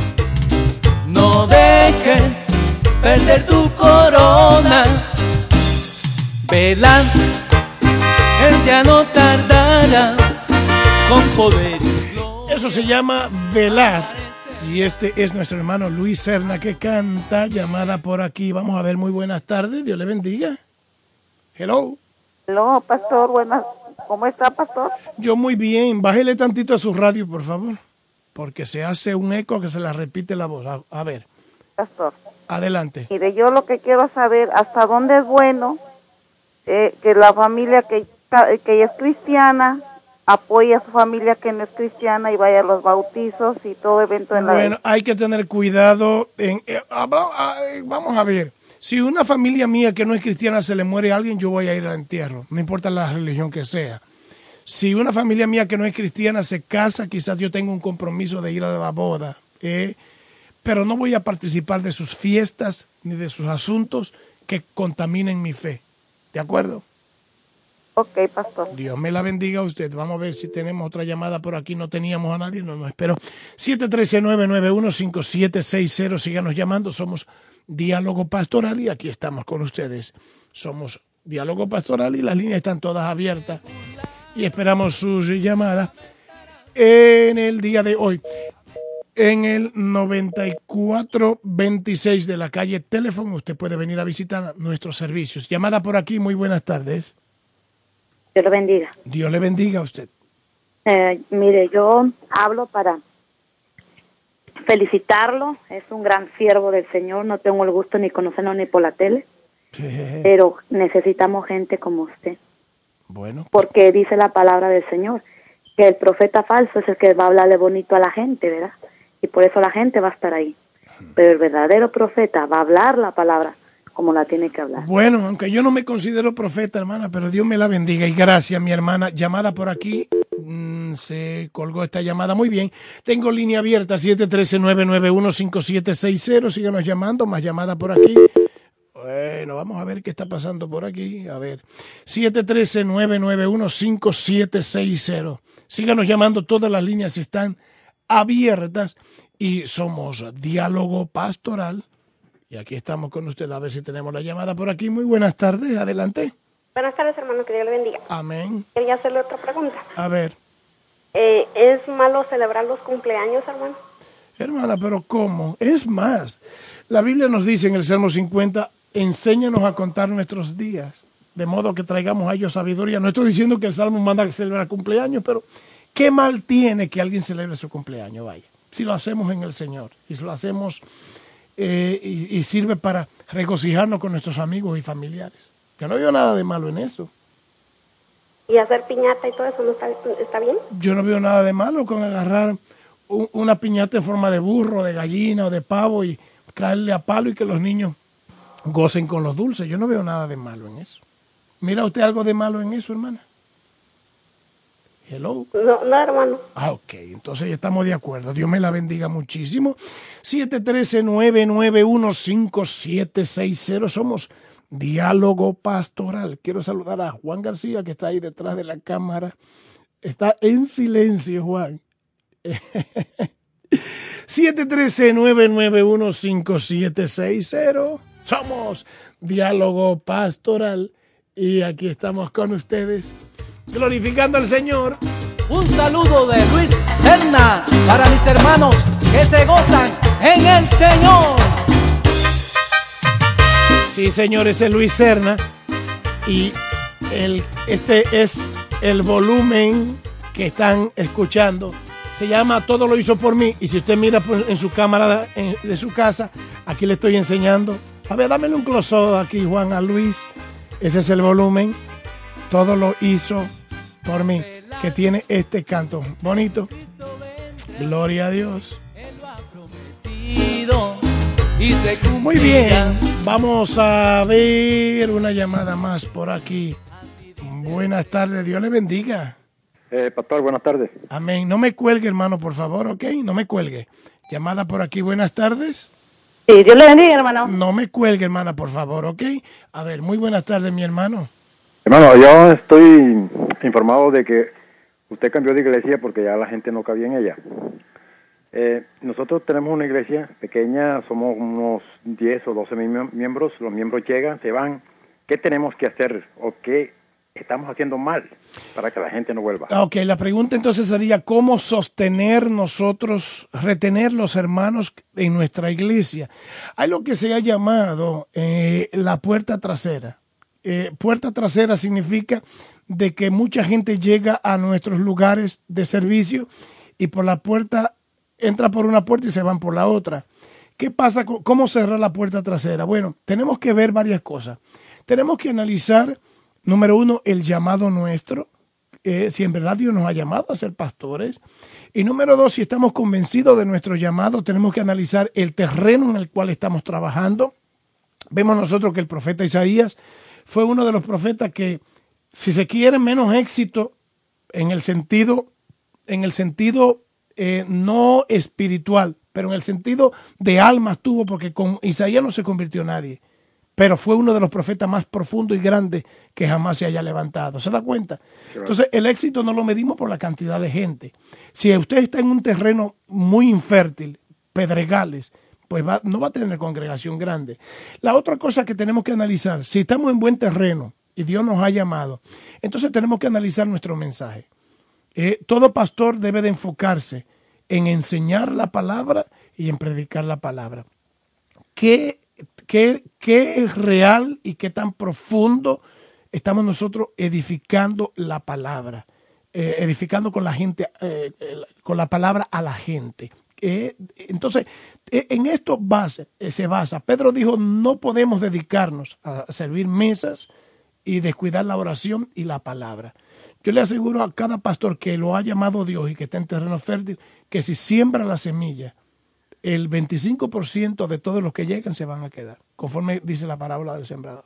no dejes perder tu corona, velad, Él ya no tardará, con poder y gloria. Eso se llama velar, y este es nuestro hermano Luis Serna que canta, llamada por aquí. Vamos a ver, muy buenas tardes, Dios le bendiga. Hello. Hello, pastor, buenas. ¿Cómo está, pastor? Yo muy bien. Bájele tantito a su radio, por favor, porque se hace un eco que se la repite la voz. A, a ver. Pastor. Adelante. Mire, yo lo que quiero saber, hasta dónde es bueno eh, que la familia que, que es cristiana apoye a su familia que no es cristiana y vaya a los bautizos y todo evento en la... Bueno, hay que tener cuidado. En, eh, vamos a ver. Si una familia mía que no es cristiana se le muere a alguien, yo voy a ir al entierro, no importa la religión que sea. Si una familia mía que no es cristiana se casa, quizás yo tenga un compromiso de ir a la boda, eh, pero no voy a participar de sus fiestas ni de sus asuntos que contaminen mi fe. ¿De acuerdo? Ok, pastor. Dios me la bendiga a usted. Vamos a ver si tenemos otra llamada por aquí. No teníamos a nadie, no, no espero. siete uno tres, nueve nueve uno, cinco siete seis cero. Síganos llamando. Somos Diálogo Pastoral y aquí estamos con ustedes. Somos Diálogo Pastoral y las líneas están todas abiertas y esperamos sus llamadas en el día de hoy. En el noventa y cuatro veintiséis de la calle Teléfono, usted puede venir a visitar nuestros servicios. Llamada por aquí, muy buenas tardes. Dios lo bendiga. Dios le bendiga a usted. Eh, mire, yo hablo para felicitarlo. Es un gran siervo del Señor. No tengo el gusto ni conocerlo ni por la tele. Sí. Pero necesitamos gente como usted. Bueno. Porque dice la palabra del Señor que el profeta falso es el que va a hablarle bonito a la gente, ¿verdad? Y por eso la gente va a estar ahí. Pero el verdadero profeta va a hablar la palabra como la tiene que hablar. Bueno, aunque yo no me considero profeta, hermana, pero Dios me la bendiga y gracias, mi hermana. Llamada por aquí, mmm, se colgó esta llamada. Muy bien, tengo línea abierta, siete uno tres, nueve nueve uno, cinco siete seis cero. Síganos llamando, más llamada por aquí. Bueno, vamos a ver qué está pasando por aquí. A ver, siete uno tres, nueve nueve uno, cinco siete seis cero. Síganos llamando, todas las líneas están abiertas y somos Diálogo Pastoral. Y aquí estamos con usted, a ver si tenemos la llamada por aquí. Muy buenas tardes, adelante. Buenas tardes, hermano, que Dios le bendiga. Amén. Quería hacerle otra pregunta. A ver. Eh, ¿Es malo celebrar los cumpleaños, hermano? Hermana, pero ¿cómo? Es más, la Biblia nos dice en el Salmo cincuenta, enséñanos a contar nuestros días, de modo que traigamos a ellos sabiduría. No estoy diciendo que el Salmo manda a celebrar cumpleaños, pero ¿qué mal tiene que alguien celebre su cumpleaños? Vaya, si lo hacemos en el Señor, y si lo hacemos eh, y, y sirve para regocijarnos con nuestros amigos y familiares. Yo no veo nada de malo en eso. ¿Y hacer piñata y todo eso no está, está bien? Yo no veo nada de malo con agarrar un, una piñata en forma de burro, de gallina o de pavo y caerle a palo y que los niños gocen con los dulces. Yo no veo nada de malo en eso. ¿Mira usted algo de malo en eso, hermana? Hello. No, no, hermano. Ah, ok. Entonces ya estamos de acuerdo. Dios me la bendiga muchísimo. siete uno tres, nueve nueve uno, cinco siete seis cero. Somos Diálogo Pastoral. Quiero saludar a Juan García, que está ahí detrás de la cámara. Está en silencio, Juan. siete uno tres, nueve nueve uno, cinco siete seis cero. Somos Diálogo Pastoral. Y aquí estamos con ustedes, glorificando al Señor. Un saludo de Luis Serna para mis hermanos que se gozan en el Señor. Sí, señor, ese es Luis Serna. Y el, este es el volumen que están escuchando. Se llama Todo lo hizo por mí. Y si usted mira en su cámara de, de su casa, aquí le estoy enseñando. A ver, dámele un close-up aquí, Juan, a Luis. Ese es el volumen. Todo lo hizo por mí. Que tiene este canto bonito. Gloria a Dios. Muy bien. Vamos a ver una llamada más por aquí. Buenas tardes. Dios le bendiga. Eh, pastor, buenas tardes. Amén. No me cuelgue, hermano, por favor, ¿ok? No me cuelgue. Llamada por aquí. Buenas tardes. Sí, Dios le bendiga, hermano. No me cuelgue, hermana, por favor, ¿ok? A ver, muy buenas tardes, mi hermano. Hermano, yo estoy informado de que usted cambió de iglesia porque ya la gente no cabía en ella. Eh, nosotros tenemos una iglesia pequeña, somos unos diez o doce miembros, los miembros llegan, se van. ¿Qué tenemos que hacer o qué estamos haciendo mal para que la gente no vuelva? Ok, la pregunta entonces sería, ¿cómo sostener nosotros, retener los hermanos en nuestra iglesia? Hay lo que se ha llamado eh, la puerta trasera. Eh, puerta trasera significa de que mucha gente llega a nuestros lugares de servicio y por la puerta, entra por una puerta y se van por la otra. ¿Qué pasa? ¿Cómo cerrar la puerta trasera? Bueno, tenemos que ver varias cosas. Tenemos que analizar, número uno, el llamado nuestro, eh, si en verdad Dios nos ha llamado a ser pastores. Y número dos, si estamos convencidos de nuestro llamado, tenemos que analizar el terreno en el cual estamos trabajando. Vemos nosotros que el profeta Isaías fue uno de los profetas que, si se quiere, menos éxito en el sentido, en el sentido eh, no espiritual, pero en el sentido de almas tuvo, porque con Isaías no se convirtió nadie, pero fue uno de los profetas más profundos y grandes que jamás se haya levantado. ¿Se da cuenta? Claro. Entonces, el éxito no lo medimos por la cantidad de gente. Si usted está en un terreno muy infértil, pedregales, pues va, no va a tener congregación grande. La otra cosa que tenemos que analizar, si estamos en buen terreno y Dios nos ha llamado, entonces tenemos que analizar nuestro mensaje. Eh, todo pastor debe de enfocarse en enseñar la palabra y en predicar la palabra. ¿Qué ¿Qué, qué es real y qué tan profundo estamos nosotros edificando la palabra? Eh, edificando con la gente, eh, con la palabra a la gente. Eh, entonces, eh, en esto base, eh, se basa. Pedro dijo, no podemos dedicarnos a servir mesas y descuidar la oración y la palabra. Yo le aseguro a cada pastor que lo ha llamado Dios y que está en terreno fértil, que si siembra la semilla, el veinticinco por ciento de todos los que llegan se van a quedar, conforme dice la parábola del sembrador.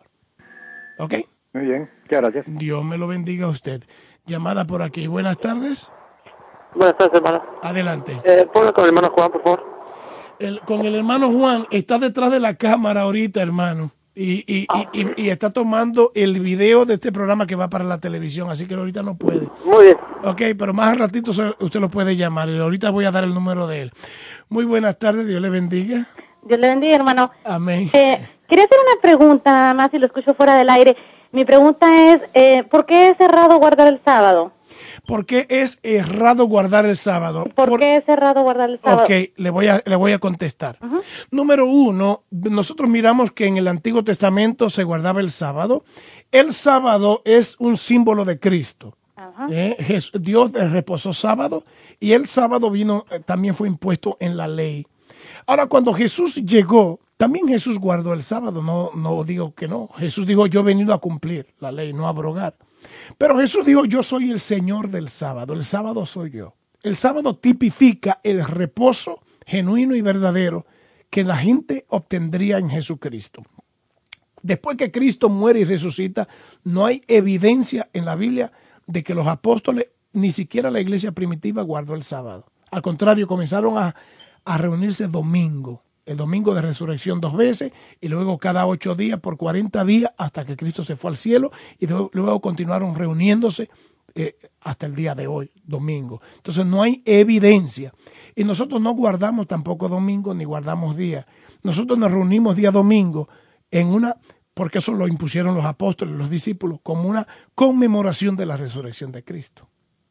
¿Ok? Muy bien, muchas gracias. Dios me lo bendiga a usted. Llamada por aquí. Buenas tardes. Buenas tardes, hermano. Adelante. Eh, ponga con el hermano Juan, por favor. El, con el hermano Juan, está detrás de la cámara ahorita, hermano. Y, y, ah. y, y, y está tomando el video de este programa que va para la televisión, así que ahorita no puede. Muy bien. Ok, pero más al ratito usted lo puede llamar y ahorita voy a dar el número de él. Muy buenas tardes, Dios le bendiga. Dios le bendiga, hermano. Amén. Eh, quería hacer una pregunta, nada más, si lo escucho fuera del aire. Mi pregunta es, eh, ¿por qué es errado guardar el sábado? ¿Por qué es errado guardar el sábado? ¿Por, ¿Por qué es errado guardar el sábado? Ok, le voy a, le voy a contestar. Uh-huh. Número uno, nosotros miramos que en el Antiguo Testamento se guardaba el sábado. El sábado es un símbolo de Cristo. Uh-huh. Eh, Dios reposó sábado y el sábado vino, también fue impuesto en la ley. Ahora, cuando Jesús llegó, también Jesús guardó el sábado. No, no digo que no. Jesús dijo, yo he venido a cumplir la ley, no a abrogar. Pero Jesús dijo, yo soy el Señor del sábado, el sábado soy yo. El sábado tipifica el reposo genuino y verdadero que la gente obtendría en Jesucristo. Después que Cristo muere y resucita, no hay evidencia en la Biblia de que los apóstoles, ni siquiera la iglesia primitiva, guardó el sábado. Al contrario, comenzaron a, a reunirse domingo. El domingo de resurrección dos veces y luego cada ocho días por cuarenta días hasta que Cristo se fue al cielo y luego, luego continuaron reuniéndose eh, hasta el día de hoy, domingo. Entonces no hay evidencia y nosotros no guardamos tampoco domingo ni guardamos día. Nosotros nos reunimos día domingo en una, porque eso lo impusieron los apóstoles, los discípulos, como una conmemoración de la resurrección de Cristo.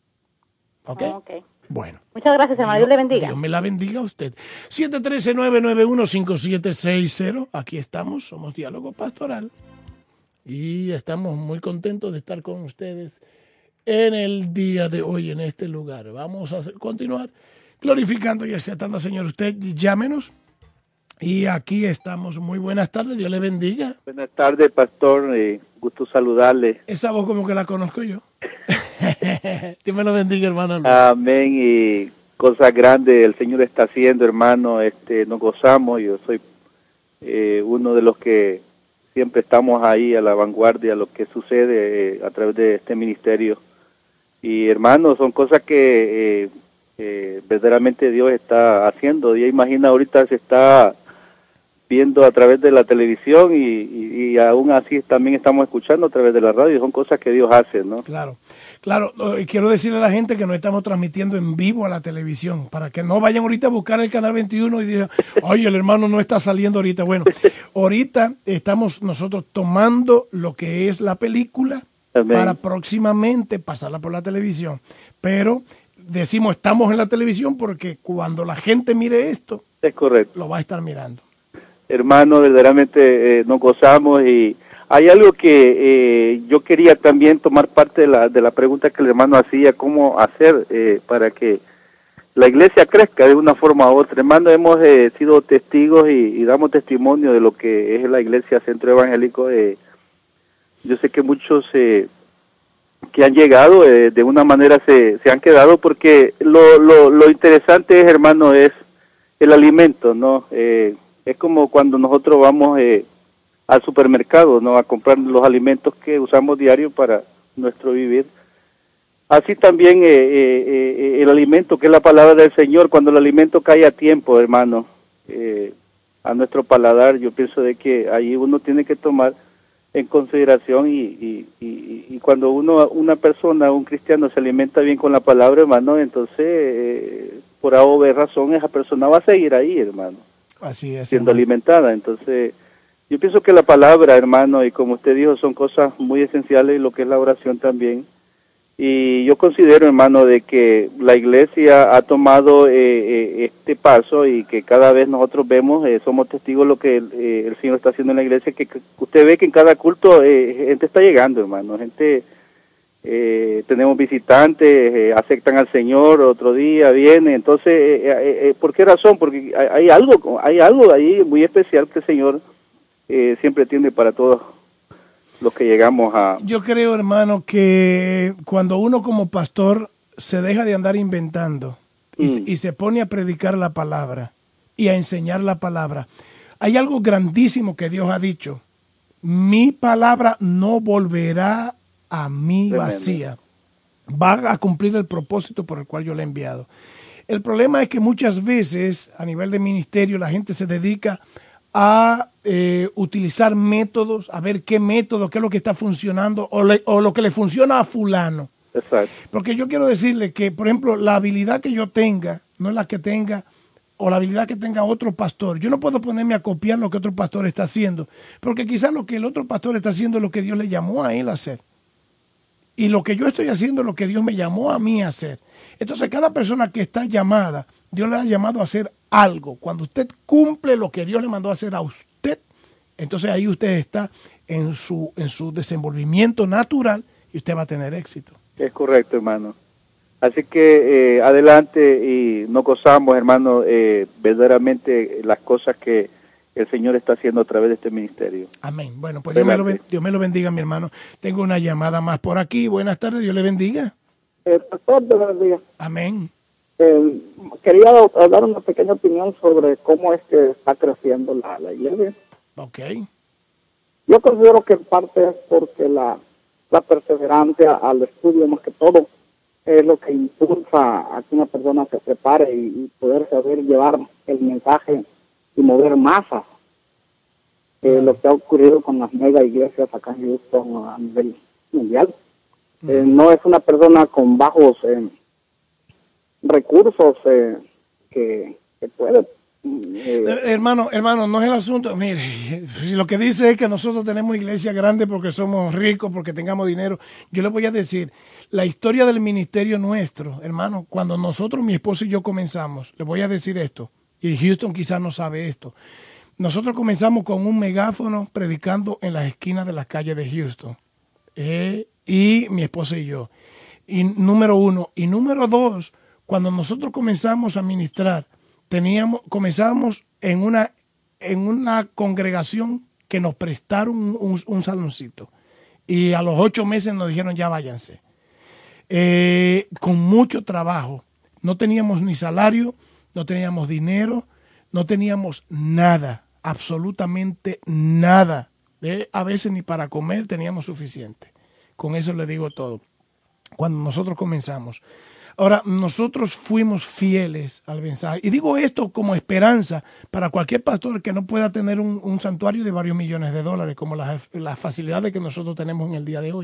¿Ok? Oh, okay. Bueno. Muchas gracias, hermano. Dios le bendiga. Dios me la bendiga a usted. siete uno tres, nueve nueve uno, cinco siete seis cero. Aquí estamos, somos Diálogo Pastoral. Y estamos muy contentos de estar con ustedes en el día de hoy, en este lugar. Vamos a hacer, continuar glorificando y exaltando al Señor. Usted llámenos. Y aquí estamos. Muy buenas tardes. Dios le bendiga. Buenas tardes, pastor. Eh, gusto saludarle. Esa voz como que la conozco yo. Dios me lo bendiga, hermano Luis. Amén. Y cosas grandes el Señor está haciendo, hermano. Este, nos gozamos. Yo soy eh, uno de los que siempre estamos ahí a la vanguardia de lo que sucede eh, a través de este ministerio. Y, hermano, son cosas que eh, eh, verdaderamente Dios está haciendo. Ya imagina, ahorita se está viendo a través de la televisión y, y, y aún así también estamos escuchando a través de la radio. Son cosas que Dios hace, ¿no? Claro, claro. Y quiero decirle a la gente que nos estamos transmitiendo en vivo a la televisión, para que no vayan ahorita a buscar el canal veintiuno y digan, oye, el hermano no está saliendo ahorita. Bueno, ahorita estamos nosotros tomando lo que es la película Amén. Para próximamente pasarla por la televisión. Pero decimos estamos en la televisión porque cuando la gente mire esto, es correcto, lo va a estar mirando. Hermano, verdaderamente eh, nos gozamos y hay algo que eh, yo quería también tomar parte de la, de la pregunta que el hermano hacía, cómo hacer eh, para que la iglesia crezca de una forma u otra. Hermano, hemos eh, sido testigos y, y damos testimonio de lo que es la iglesia Centro Evangélico. Eh, yo sé que muchos eh, que han llegado eh, de una manera se, se han quedado porque lo, lo, lo interesante es, hermano, es el alimento, ¿no? Eh, Es como cuando nosotros vamos eh, al supermercado, ¿no? A comprar los alimentos que usamos diario para nuestro vivir. Así también eh, eh, eh, el alimento, que es la palabra del Señor, cuando el alimento cae a tiempo, hermano, eh, a nuestro paladar, yo pienso de que ahí uno tiene que tomar en consideración y, y, y, y cuando uno, una persona, un cristiano se alimenta bien con la palabra, hermano, entonces eh, por A o B razón esa persona va a seguir ahí, hermano. Así es, siendo hermano. alimentada. Entonces, yo pienso que la palabra, hermano, y como usted dijo, son cosas muy esenciales, y lo que es la oración también. Y yo considero, hermano, de que la iglesia ha tomado eh, eh, este paso y que cada vez nosotros vemos, eh, somos testigos de lo que el, eh, el Señor está haciendo en la iglesia, que, que usted ve que en cada culto eh, gente está llegando, hermano, gente... Eh, tenemos visitantes, eh, aceptan al Señor, otro día viene, entonces, eh, eh, eh, ¿por qué razón? Porque hay, hay algo, hay algo ahí muy especial que el Señor eh, siempre tiene para todos los que llegamos a... Yo creo, hermano, que cuando uno como pastor se deja de andar inventando y, mm. y se pone a predicar la palabra y a enseñar la palabra, hay algo grandísimo que Dios ha dicho: mi palabra no volverá a mí vacía, va a cumplir el propósito por el cual yo le he enviado. El problema es que muchas veces a nivel de ministerio la gente se dedica a eh, utilizar métodos, a ver qué método, qué es lo que está funcionando o, le, o lo que le funciona a fulano. Exacto. Porque yo quiero decirle que, por ejemplo, la habilidad que yo tenga no es la que tenga o la habilidad que tenga otro pastor. Yo no puedo ponerme a copiar lo que otro pastor está haciendo, porque quizás lo que el otro pastor está haciendo es lo que Dios le llamó a él a hacer. Y lo que yo estoy haciendo es lo que Dios me llamó a mí a hacer. Entonces, cada persona que está llamada, Dios le ha llamado a hacer algo. Cuando usted cumple lo que Dios le mandó a hacer a usted, entonces ahí usted está en su, en su desenvolvimiento natural y usted va a tener éxito. Es correcto, hermano. Así que eh, adelante y nos gozamos, hermano, eh, verdaderamente las cosas que el Señor está haciendo a través de este ministerio. Amén. Bueno, pues Dios me, lo, Dios me lo bendiga, mi hermano. Tengo una llamada más por aquí. Buenas tardes, Dios le bendiga. Eh, pastor, Dios le bendiga. Amén. Eh, quería dar una pequeña opinión sobre cómo es que está creciendo la, la iglesia. Ok. Yo considero que en parte es porque la, la perseverancia al estudio, más que todo, es lo que impulsa a que una persona se prepare y, y poder saber llevar el mensaje y mover masas. Eh, lo que ha ocurrido con las mega iglesias acá en Houston a nivel mundial. Eh, no es una persona con bajos eh, recursos eh, que, que puede... Eh, hermano, hermano, no es el asunto. Mire, si lo que dice es que nosotros tenemos iglesia grande porque somos ricos, porque tengamos dinero, yo le voy a decir, la historia del ministerio nuestro, hermano, cuando nosotros, mi esposo y yo comenzamos, le voy a decir esto, y Houston quizás no sabe esto. Nosotros comenzamos con un megáfono predicando en las esquinas de las calles de Houston. Eh, y mi esposa y yo. Y número uno. Y número dos, cuando nosotros comenzamos a ministrar, teníamos, comenzamos en una, en una congregación que nos prestaron un, un, un saloncito. Y a los ocho meses nos dijeron, ya váyanse. Eh, con mucho trabajo. No teníamos ni salario, no teníamos dinero, no teníamos nada, absolutamente nada. ¿Eh? A veces ni para comer teníamos suficiente. Con eso le digo todo. Cuando nosotros comenzamos. Ahora, nosotros fuimos fieles al mensaje. Y digo esto como esperanza para cualquier pastor que no pueda tener un, un santuario de varios millones de dólares, como las, las facilidades que nosotros tenemos en el día de hoy.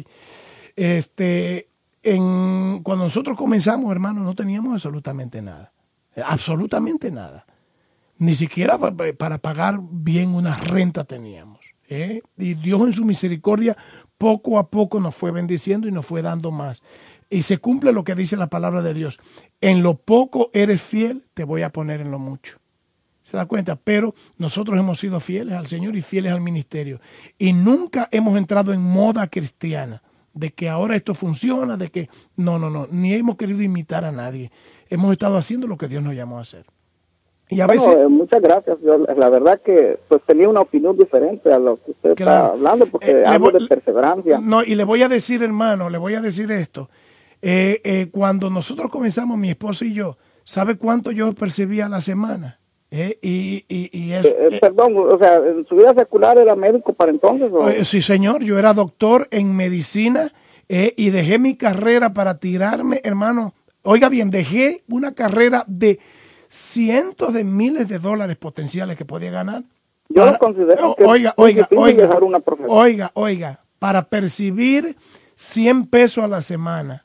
Este, en, cuando nosotros comenzamos, hermano, no teníamos absolutamente nada. Absolutamente nada. Ni siquiera para, para pagar bien una renta teníamos. ¿eh? Y Dios en su misericordia poco a poco nos fue bendiciendo y nos fue dando más. Y se cumple lo que dice la palabra de Dios. En lo poco eres fiel, te voy a poner en lo mucho. ¿Se da cuenta? Pero nosotros hemos sido fieles al Señor y fieles al ministerio. Y nunca hemos entrado en moda cristiana de que ahora esto funciona, de que no, no, no. Ni hemos querido imitar a nadie. Hemos estado haciendo lo que Dios nos llamó a hacer. Y a bueno, veces, eh, muchas gracias. Yo, la verdad que pues tenía una opinión diferente a lo que usted claro, está hablando, porque eh, hablo voy, de perseverancia. No, y le voy a decir, hermano, le voy a decir esto. Eh, eh, cuando nosotros comenzamos, mi esposa y yo, ¿sabe cuánto yo percibía a la semana? Eh, y, y, y eso, eh, eh, perdón, o sea, ¿en su vida secular era médico para entonces? ¿o? Eh, sí, señor, yo era doctor en medicina eh, y dejé mi carrera para tirarme, hermano. Oiga bien, dejé una carrera de cientos de miles de dólares potenciales que podía ganar. Yo para, lo considero que oiga, oiga, oiga, dejar una oiga, oiga, para percibir cien pesos a la semana.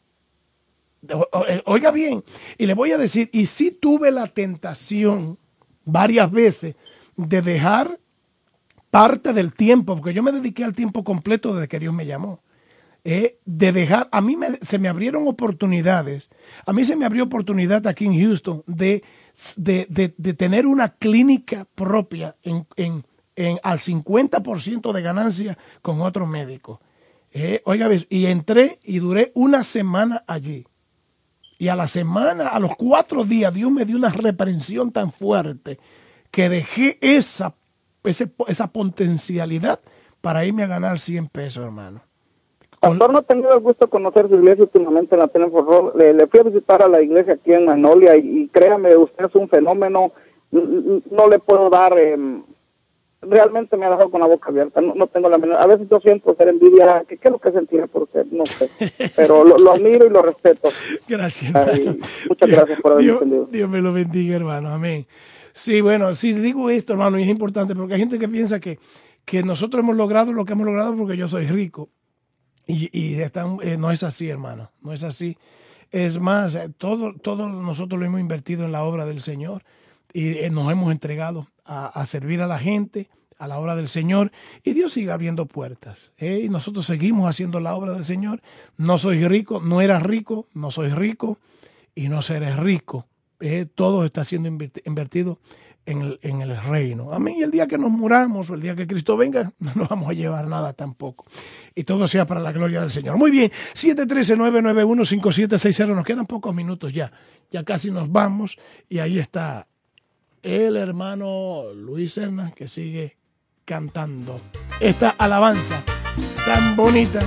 Oiga bien, y le voy a decir, y sí tuve la tentación varias veces de dejar parte del tiempo, porque yo me dediqué al tiempo completo desde que Dios me llamó. Eh, de dejar, a mí me, se me abrieron oportunidades, a mí se me abrió oportunidad aquí en Houston de, de, de, de tener una clínica propia en, en, en, al cincuenta por ciento de ganancia con otro médico. Eh, oiga, y entré y duré una semana allí. Y a la semana, a los cuatro días, Dios me dio una reprensión tan fuerte que dejé esa, ese, esa potencialidad para irme a ganar cien pesos, hermano. Pastor, no he tenido el gusto de conocer su iglesia últimamente en la Tenenford. Le, le fui a visitar a la iglesia aquí en Magnolia y, y créame, usted es un fenómeno. No le puedo dar, eh, realmente me ha dejado con la boca abierta. No, no tengo la menor, a veces yo siento ser envidia. ¿Qué, qué es lo que sentiré por usted? No sé, pero lo, lo admiro y lo respeto. Gracias, Ay, muchas Dios, gracias por haber Dios, entendido. Dios me lo bendiga, hermano. Amén. Sí, bueno, sí digo esto, hermano, y es importante porque hay gente que piensa que, que nosotros hemos logrado lo que hemos logrado porque yo soy rico. Y, y están, eh, no es así, hermano, no es así. Es más, eh, todo, todo nosotros lo hemos invertido en la obra del Señor y eh, nos hemos entregado a, a servir a la gente, a la obra del Señor, y Dios sigue abriendo puertas. ¿eh? Y nosotros seguimos haciendo la obra del Señor. No soy rico, no era rico, no soy rico y no seré rico. ¿eh? Todo está siendo invertido en el, en el reino. Amén. Y el día que nos muramos o el día que Cristo venga, no nos vamos a llevar nada tampoco. Y todo sea para la gloria del Señor. Muy bien, siete uno tres, nueve nueve uno, cinco siete seis cero. Nos quedan pocos minutos ya. Ya casi nos vamos. Y ahí está el hermano Luis Serna que sigue cantando esta alabanza tan bonita.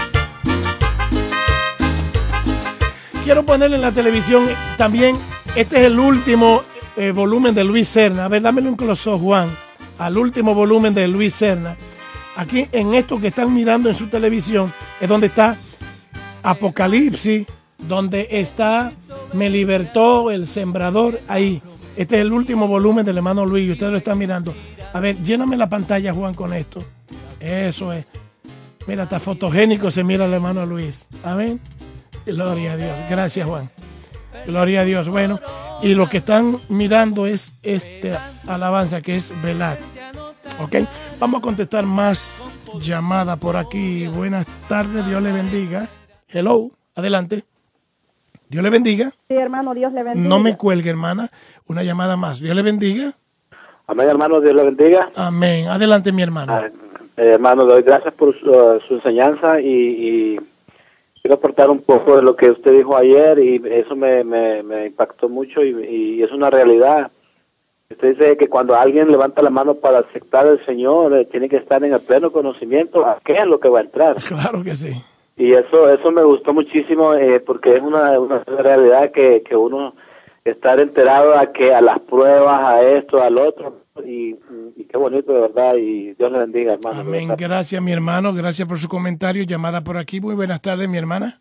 Quiero ponerle en la televisión también, este es el último eh, volumen de Luis Serna. A ver, dámelo un close-up, Juan, al último volumen de Luis Serna. Aquí en esto que están mirando en su televisión es donde está Apocalipsis, donde está Me libertó el sembrador, ahí. Este es el último volumen del hermano Luis y ustedes lo están mirando. A ver, lléname la pantalla, Juan, con esto. Eso es. Mira, está fotogénico, se mira el hermano Luis. Amén. Gloria a Dios. Gracias, Juan. Gloria a Dios. Bueno, y lo que están mirando es esta alabanza que es Velad. Ok, vamos a contestar más llamada por aquí. Buenas tardes, Dios le bendiga. Hello, adelante. Dios le bendiga. Sí, hermano, Dios le bendiga. No me cuelgue, hermana. Una llamada más. Dios le bendiga. Amén, hermano, Dios le bendiga. Amén. Adelante, mi hermano. Ah, eh, hermano, doy gracias por su, uh, su enseñanza y, y quiero aportar un poco de lo que usted dijo ayer y eso me, me, me impactó mucho y, y es una realidad. Usted dice que cuando alguien levanta la mano para aceptar al Señor, eh, tiene que estar en el pleno conocimiento a qué es lo que va a entrar. Claro que sí. Y eso eso me gustó muchísimo eh, porque es una, una realidad que, que uno estar enterado a que a las pruebas, a esto, al otro, y, y qué bonito de verdad, y Dios le bendiga, hermano. Amén, gracias mi hermano, gracias por su comentario, llamada por aquí. Muy buenas tardes, mi hermana.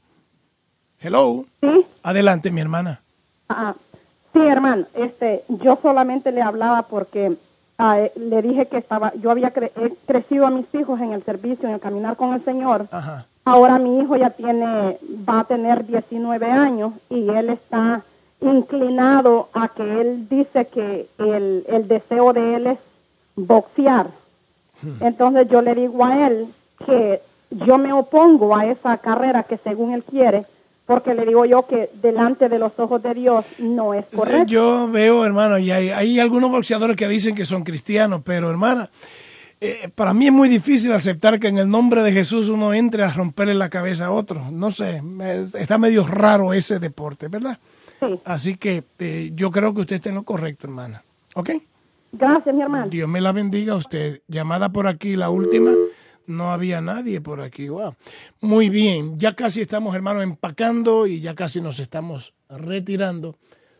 Hello. ¿Sí? Adelante, mi hermana. Ah, sí, hermano, este, yo solamente le hablaba porque ah, le dije que estaba, yo había cre he crecido a mis hijos en el servicio, en el caminar con el Señor. Ajá. Ahora mi hijo ya tiene, va a tener diecinueve años y él está inclinado a que él dice que el, el deseo de él es boxear. Hmm. Entonces yo le digo a él que yo me opongo a esa carrera que según él quiere, porque le digo yo que delante de los ojos de Dios no es correcto. Yo veo, hermano, y hay, hay algunos boxeadores que dicen que son cristianos, pero hermana, Eh, para mí es muy difícil aceptar que en el nombre de Jesús uno entre a romperle la cabeza a otro. No sé, está medio raro ese deporte, ¿verdad? Sí. Así que eh, yo creo que usted está en lo correcto, hermana. ¿Ok? Gracias, mi hermano. Dios me la bendiga a usted. Llamada por aquí, la última. No había nadie por aquí. Wow. Muy bien, ya casi estamos, hermano, empacando y ya casi nos estamos retirando.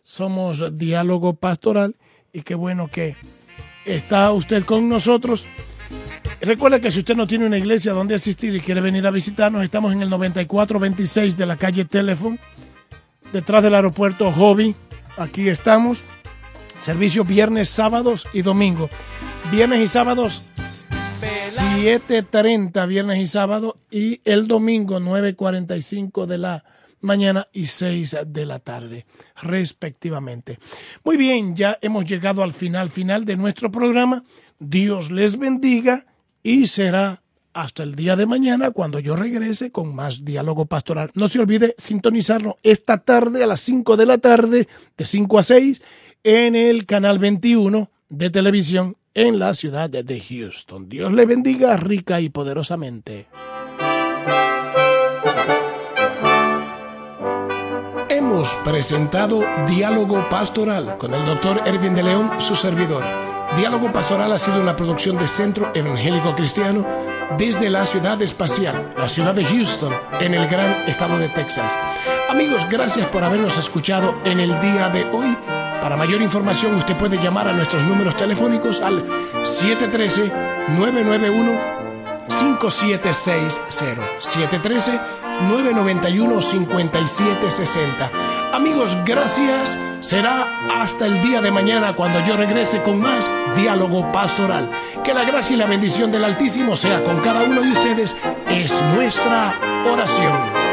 Somos Diálogo Pastoral y qué bueno que está usted con nosotros. Recuerde que si usted no tiene una iglesia donde asistir y quiere venir a visitarnos, estamos en el noventa y cuatro veintiséis de la calle Telephone, detrás del aeropuerto Hobby. Aquí estamos. Servicio viernes, sábados y domingo. Viernes y sábados siete treinta, viernes y sábado, y el domingo nueve cuarenta y cinco de la mañana y seis de la tarde, respectivamente. Muy bien, ya hemos llegado al final, final de nuestro programa. Dios les bendiga y será hasta el día de mañana cuando yo regrese con más diálogo pastoral. No se olvide sintonizarnos esta tarde a las cinco de la tarde, de cinco a seis, en el canal veintiuno de televisión en la ciudad de Houston. Dios le bendiga rica y poderosamente. Hemos presentado Diálogo Pastoral con el doctor Ervin de León, su servidor. Diálogo Pastoral ha sido una producción de Centro Evangélico Cristiano desde la ciudad espacial, la ciudad de Houston, en el gran estado de Texas. Amigos, gracias por habernos escuchado en el día de hoy. Para mayor información, usted puede llamar a nuestros números telefónicos al siete uno tres, nueve nueve uno, cinco siete seis cero, siete uno tres, nueve nueve uno, cinco siete seis cero. Amigos, gracias. Será hasta el día de mañana cuando yo regrese con más diálogo pastoral. Que la gracia y la bendición del Altísimo sea con cada uno de ustedes. Es nuestra oración.